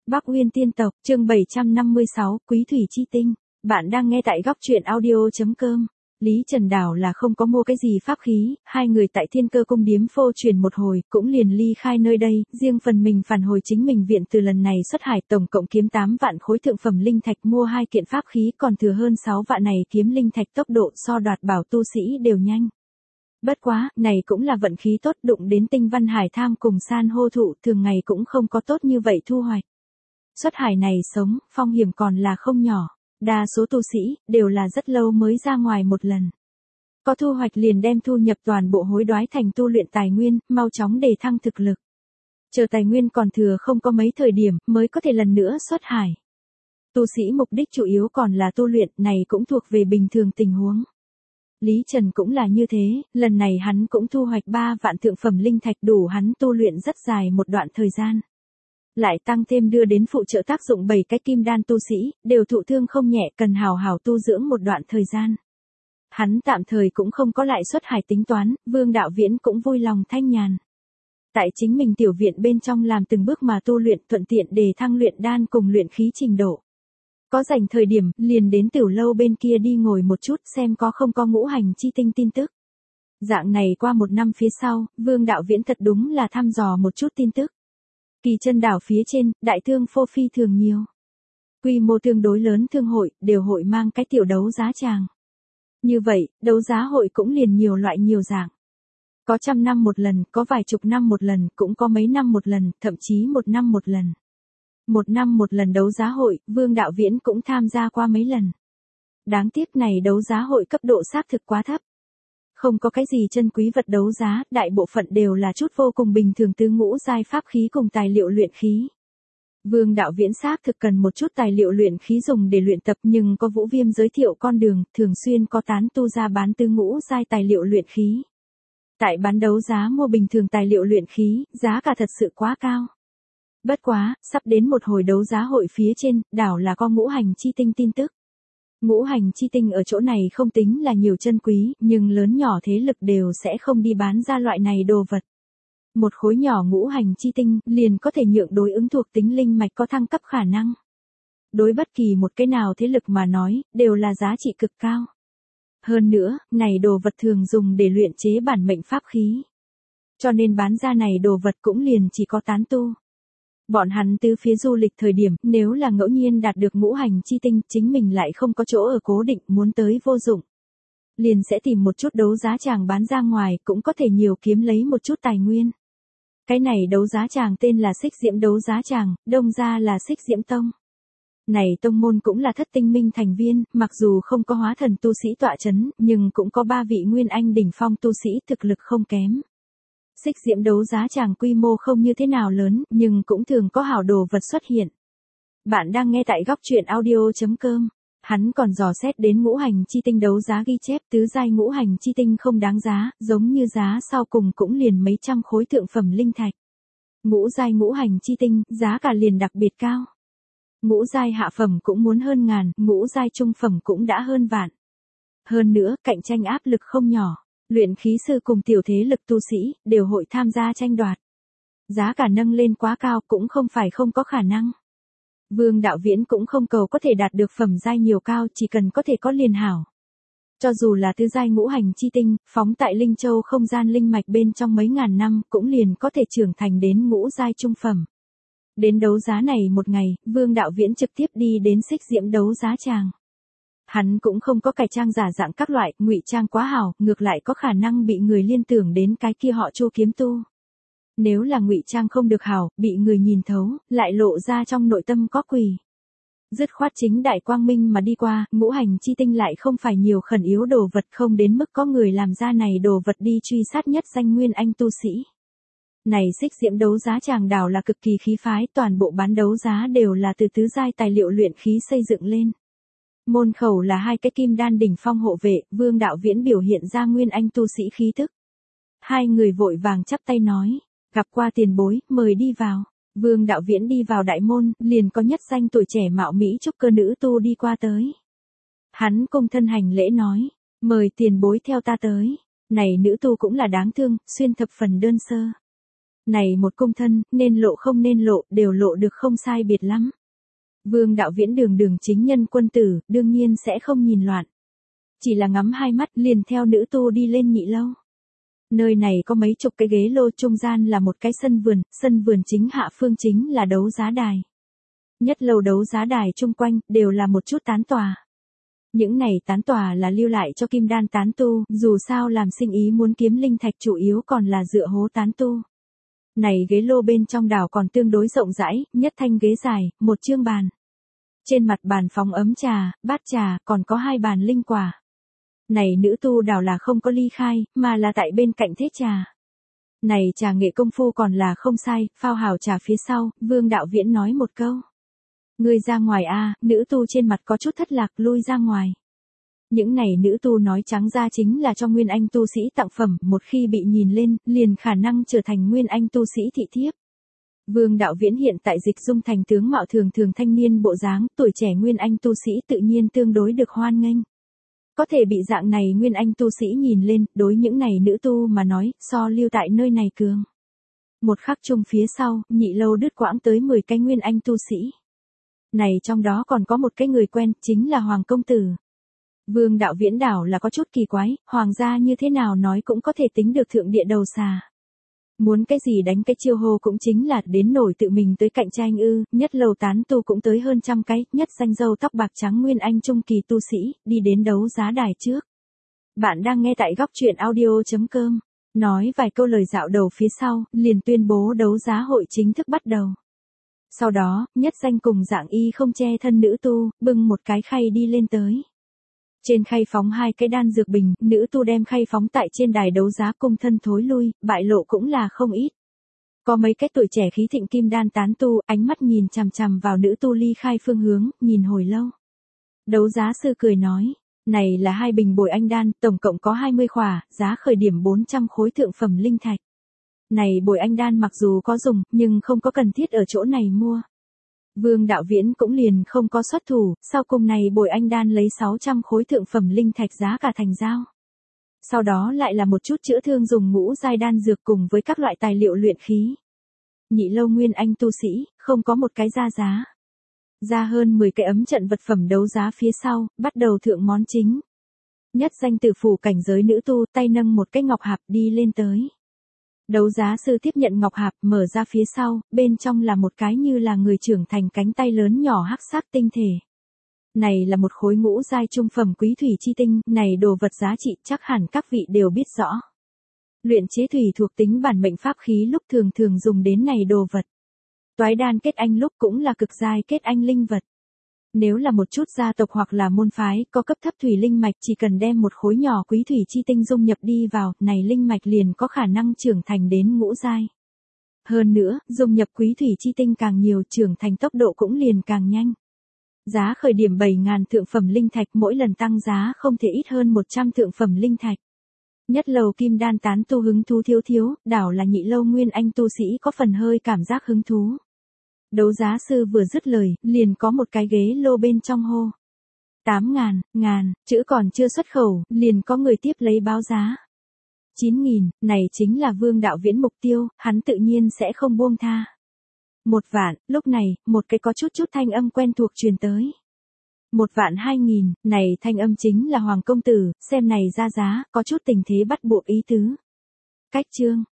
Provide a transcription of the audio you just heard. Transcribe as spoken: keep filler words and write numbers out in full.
Bắc Uyên tiên tộc, chương bảy trăm năm mươi sáu, Quý thủy chi tinh. Bạn đang nghe tại góc truyện audio chấm com. Lý Trần Đảo là không có mua cái gì pháp khí, hai người tại Thiên Cơ cung điếm phô truyền một hồi, cũng liền ly khai nơi đây, riêng phần mình phản hồi chính mình viện từ lần này xuất hải tổng cộng kiếm tám vạn khối thượng phẩm linh thạch mua hai kiện pháp khí, còn thừa hơn sáu vạn này kiếm linh thạch tốc độ so đoạt bảo tu sĩ đều nhanh. Bất quá, này cũng là vận khí tốt, đụng đến tinh văn hải tham cùng san hô thụ, thường ngày cũng không có tốt như vậy thu hoạch. Xuất hải này sống, phong hiểm còn là không nhỏ, đa số tu sĩ, đều là rất lâu mới ra ngoài một lần. Có thu hoạch liền đem thu nhập toàn bộ hối đoái thành tu luyện tài nguyên, mau chóng đề thăng thực lực. Chờ tài nguyên còn thừa không có mấy thời điểm, mới có thể lần nữa xuất hải. Tu sĩ mục đích chủ yếu còn là tu luyện, này cũng thuộc về bình thường tình huống. Lý Trần cũng là như thế, lần này hắn cũng thu hoạch ba vạn thượng phẩm linh thạch đủ hắn tu luyện rất dài một đoạn thời gian. Lại tăng thêm đưa đến phụ trợ tác dụng bảy cái kim đan tu sĩ, đều thụ thương không nhẹ, cần hào hào tu dưỡng một đoạn thời gian. Hắn tạm thời cũng không có lại xuất hải tính toán, Vương Đạo Viễn cũng vui lòng thanh nhàn. Tại chính mình tiểu viện bên trong làm từng bước mà tu luyện, thuận tiện đề thăng luyện đan cùng luyện khí trình độ. Có rảnh thời điểm, liền đến tiểu lâu bên kia đi ngồi một chút xem có không có ngũ hành chi tinh tin tức. Dạng này qua một năm phía sau, Vương Đạo Viễn thật đúng là thăm dò một chút tin tức. Kỳ chân đảo phía trên, đại thương phô phi thường nhiều. Quy mô tương đối lớn thương hội, đều hội mang cái tiểu đấu giá tràng. Như vậy, đấu giá hội cũng liền nhiều loại nhiều dạng. Có trăm năm một lần, có vài chục năm một lần, cũng có mấy năm một lần, thậm chí một năm một lần. Một năm một lần đấu giá hội, Vương Đạo Viễn cũng tham gia qua mấy lần. Đáng tiếc này đấu giá hội cấp độ xác thực quá thấp. Không có cái gì chân quý vật đấu giá, đại bộ phận đều là chút vô cùng bình thường tứ ngũ giai pháp khí cùng tài liệu luyện khí. Vương Đạo Viễn xác thực cần một chút tài liệu luyện khí dùng để luyện tập, nhưng có Vũ Viêm giới thiệu con đường, thường xuyên có tán tu ra bán tứ ngũ giai tài liệu luyện khí. Tại bán đấu giá mua bình thường tài liệu luyện khí, giá cả thật sự quá cao. Bất quá, sắp đến một hồi đấu giá hội phía trên, đảo là có ngũ hành chi tinh tin tức. Ngũ hành chi tinh ở chỗ này không tính là nhiều chân quý, nhưng lớn nhỏ thế lực đều sẽ không đi bán ra loại này đồ vật. Một khối nhỏ ngũ hành chi tinh, liền có thể nhượng đối ứng thuộc tính linh mạch có thăng cấp khả năng. Đối bất kỳ một cái nào thế lực mà nói, đều là giá trị cực cao. Hơn nữa, này đồ vật thường dùng để luyện chế bản mệnh pháp khí. Cho nên bán ra này đồ vật cũng liền chỉ có tán tu. Bọn hắn từ phía du lịch thời điểm, nếu là ngẫu nhiên đạt được ngũ hành chi tinh, chính mình lại không có chỗ ở cố định, muốn tới vô dụng. Liền sẽ tìm một chút đấu giá tràng bán ra ngoài, cũng có thể nhiều kiếm lấy một chút tài nguyên. Cái này đấu giá tràng tên là Xích Diễm đấu giá tràng, đông ra là Xích Diễm Tông. Này tông môn cũng là thất tinh minh thành viên, mặc dù không có hóa thần tu sĩ tọa chấn, nhưng cũng có ba vị nguyên anh đỉnh phong tu sĩ thực lực không kém. Xích Diễm đấu giá tràng quy mô không như thế nào lớn, nhưng cũng thường có hảo đồ vật xuất hiện. Bạn đang nghe tại góc truyện audio chấm com. Hắn còn dò xét đến ngũ hành chi tinh đấu giá ghi chép tứ giai ngũ hành chi tinh không đáng giá, giống như giá sau cùng cũng liền mấy trăm khối thượng phẩm linh thạch. Ngũ giai ngũ hành chi tinh, giá cả liền đặc biệt cao. Ngũ giai hạ phẩm cũng muốn hơn ngàn, ngũ giai trung phẩm cũng đã hơn vạn. Hơn nữa, cạnh tranh áp lực không nhỏ. Luyện khí sư cùng tiểu thế lực tu sĩ, đều hội tham gia tranh đoạt. Giá cả nâng lên quá cao cũng không phải không có khả năng. Vương Đạo Viễn cũng không cầu có thể đạt được phẩm giai nhiều cao, chỉ cần có thể có liền hảo. Cho dù là tứ giai ngũ hành chi tinh, phóng tại Linh Châu không gian linh mạch bên trong mấy ngàn năm, cũng liền có thể trưởng thành đến ngũ giai trung phẩm. Đến đấu giá này một ngày, Vương Đạo Viễn trực tiếp đi đến Xích Diễm đấu giá tràng. Hắn cũng không có cải trang giả dạng các loại, ngụy trang quá hảo, ngược lại có khả năng bị người liên tưởng đến cái kia họ Chu kiếm tu. Nếu là ngụy trang không được hảo, bị người nhìn thấu, lại lộ ra trong nội tâm có quỷ. Dứt khoát chính đại quang minh mà đi qua, ngũ hành chi tinh lại không phải nhiều khẩn yếu đồ vật, không đến mức có người làm ra này đồ vật đi truy sát nhất danh nguyên anh tu sĩ. Này Xích Diễm đấu giá tràng đảo là cực kỳ khí phái, toàn bộ bán đấu giá đều là từ tứ giai tài liệu luyện khí xây dựng lên. Môn khẩu là hai cái kim đan đỉnh phong hộ vệ, Vương Đạo Viễn biểu hiện ra nguyên anh tu sĩ khí thức. Hai người vội vàng chắp tay nói, gặp qua tiền bối, mời đi vào. Vương Đạo Viễn đi vào đại môn, liền có nhất danh tuổi trẻ mạo mỹ trúc cơ nữ tu đi qua tới. Hắn cung thân hành lễ nói, mời tiền bối theo ta tới. Này nữ tu cũng là đáng thương, xuyên thập phần đơn sơ. Này một cung thân, nên lộ không nên lộ, đều lộ được không sai biệt lắm. Vương Đạo Viễn đường đường chính nhân quân tử, đương nhiên sẽ không nhìn loạn. Chỉ là ngắm hai mắt liền theo nữ tu đi lên nhị lâu. Nơi này có mấy chục cái ghế lô, trung gian là một cái sân vườn, sân vườn chính hạ phương chính là đấu giá đài. Nhất lâu đấu giá đài chung quanh, đều là một chút tán tòa. Những này tán tòa là lưu lại cho kim đan tán tu, dù sao làm sinh ý muốn kiếm linh thạch chủ yếu còn là dựa hố tán tu. Này ghế lô bên trong đảo còn tương đối rộng rãi, nhất thanh ghế dài, một chương bàn. Trên mặt bàn phóng ấm trà, bát trà, còn có hai bàn linh quả. Này nữ tu đảo là không có ly khai, mà là tại bên cạnh thế trà. Này trà nghệ công phu còn là không sai, phao hào trà phía sau, Vương Đạo Viễn nói một câu. Ngươi ra ngoài a, nữ tu trên mặt có chút thất lạc lui ra ngoài. Những này nữ tu nói trắng ra chính là cho Nguyên Anh tu sĩ tặng phẩm, một khi bị nhìn lên, liền khả năng trở thành Nguyên Anh tu sĩ thị thiếp. Vương Đạo Viễn hiện tại dịch dung thành tướng mạo thường thường thanh niên bộ dáng, tuổi trẻ Nguyên Anh tu sĩ tự nhiên tương đối được hoan nghênh. Có thể bị dạng này Nguyên Anh tu sĩ nhìn lên, đối những này nữ tu mà nói, so lưu tại nơi này cường. Một khắc chung phía sau, nhị lâu đứt quãng tới mười cái Nguyên Anh tu sĩ. Này trong đó còn có một cái người quen, chính là Hoàng Công Tử. Vương Đạo Viễn đảo là có chút kỳ quái, Hoàng gia như thế nào nói cũng có thể tính được thượng địa đầu xà. Muốn cái gì đánh cái chiêu hô cũng chính là đến nổi tự mình tới cạnh tranh ư, nhất lầu tán tu cũng tới hơn trăm cái, nhất danh dâu tóc bạc trắng Nguyên Anh trung kỳ tu sĩ, đi đến đấu giá đài trước. Bạn đang nghe tại góc truyện audio chấm com, nói vài câu lời dạo đầu phía sau, liền tuyên bố đấu giá hội chính thức bắt đầu. Sau đó, nhất danh cùng dạng y không che thân nữ tu, bưng một cái khay đi lên tới. Trên khay phóng hai cái đan dược bình, nữ tu đem khay phóng tại trên đài đấu giá, cung thân thối lui, bại lộ cũng là không ít. Có mấy cái tuổi trẻ khí thịnh kim đan tán tu, ánh mắt nhìn chằm chằm vào nữ tu ly khai phương hướng, nhìn hồi lâu. Đấu giá sư cười nói, này là hai bình bồi anh đan, tổng cộng có hai mươi khỏa, giá khởi điểm bốn trăm khối thượng phẩm linh thạch. Này bồi anh đan mặc dù có dùng, nhưng không có cần thiết ở chỗ này mua. Vương Đạo Viễn cũng liền không có xuất thủ, sau cùng này bồi anh đan lấy sáu trăm khối thượng phẩm linh thạch giá cả thành giao. Sau đó lại là một chút chữa thương dùng ngũ giai đan dược cùng với các loại tài liệu luyện khí. Nhị lâu Nguyên Anh tu sĩ, không có một cái ra giá. Ra hơn mười cái ấm trận vật phẩm đấu giá phía sau, bắt đầu thượng món chính. Nhất danh tử phủ cảnh giới nữ tu, tay nâng một cái ngọc hạp đi lên tới. Đấu giá sư tiếp nhận ngọc hạp, mở ra phía sau, bên trong là một cái như là người trưởng thành cánh tay lớn nhỏ hắc sắc tinh thể. Này là một khối ngũ giai trung phẩm quý thủy chi tinh, này đồ vật giá trị chắc hẳn các vị đều biết rõ. Luyện chế thủy thuộc tính bản mệnh pháp khí lúc thường thường dùng đến này đồ vật. Toái đan kết anh lúc cũng là cực giai kết anh linh vật. Nếu là một chút gia tộc hoặc là môn phái có cấp thấp thủy linh mạch, chỉ cần đem một khối nhỏ quý thủy chi tinh dung nhập đi vào, này linh mạch liền có khả năng trưởng thành đến ngũ giai. Hơn nữa, dung nhập quý thủy chi tinh càng nhiều, trưởng thành tốc độ cũng liền càng nhanh. Giá khởi điểm bảy nghìn thượng phẩm linh thạch, mỗi lần tăng giá không thể ít hơn một trăm thượng phẩm linh thạch. Nhất lầu kim đan tán tu hứng thú thiếu thiếu, đảo là nhị lâu Nguyên Anh tu sĩ có phần hơi cảm giác hứng thú. Đấu giá sư vừa dứt lời, liền có một cái ghế lô bên trong hô. tám ngàn, ngàn, chữ còn chưa xuất khẩu, liền có người tiếp lấy báo giá. chín nghìn, này chính là Vương Đạo Viễn mục tiêu, hắn tự nhiên sẽ không buông tha. Một vạn, lúc này, một cái có chút chút thanh âm quen thuộc truyền tới. Một vạn hai nghìn, này thanh âm chính là Hoàng Công Tử, xem này ra giá, có chút tình thế bắt buộc ý tứ. Cách chương,